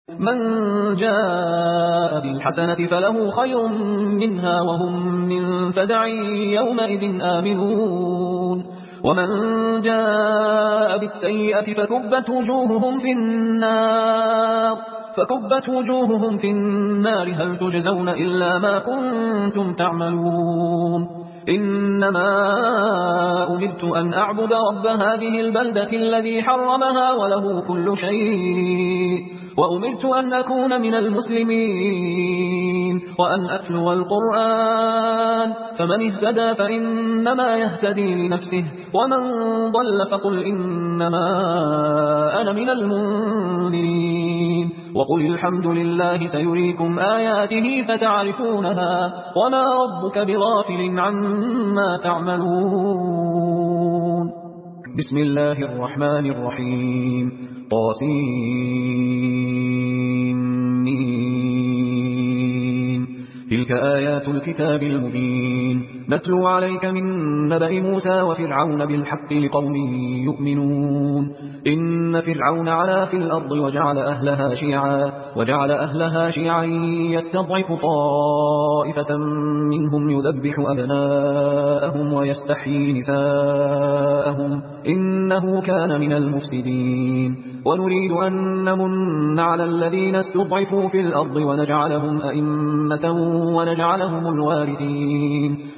من جاء بالحسنة فله خير منها وهم من فزع يومئذ آمنون ومن جاء بالسيئة فكبت وجوههم في النار هل تجزون إلا ما كنتم تعملون إنما أمرت أن أعبد رب هذه البلدة الذي حرمها وله كل شيء وأمرت أن أكون من المسلمين وأن أتلو القرآن فمن اهتدى فإنما يهتدي لنفسه ومن ضل فقل إنما أنا من المنذرين وقل الحمد لله سيريكم آياته فتعرفونها وما ربك بغافل عما تعملون بسم الله الرحمن الرحيم طاسين تلك آيات الكتاب المبين نتلو عليك من نبأ موسى وفرعون بالحق لقوم يؤمنون إن فرعون علا في الأرض وجعل أهلها شيعا يستضعف طائفة منهم يذبح أبناءهم ويستحيي نساءهم إنه كان من المفسدين ونريد أن نمن على الذين استضعفوا في الأرض ونجعلهم أئمة ونجعلهم الوارثين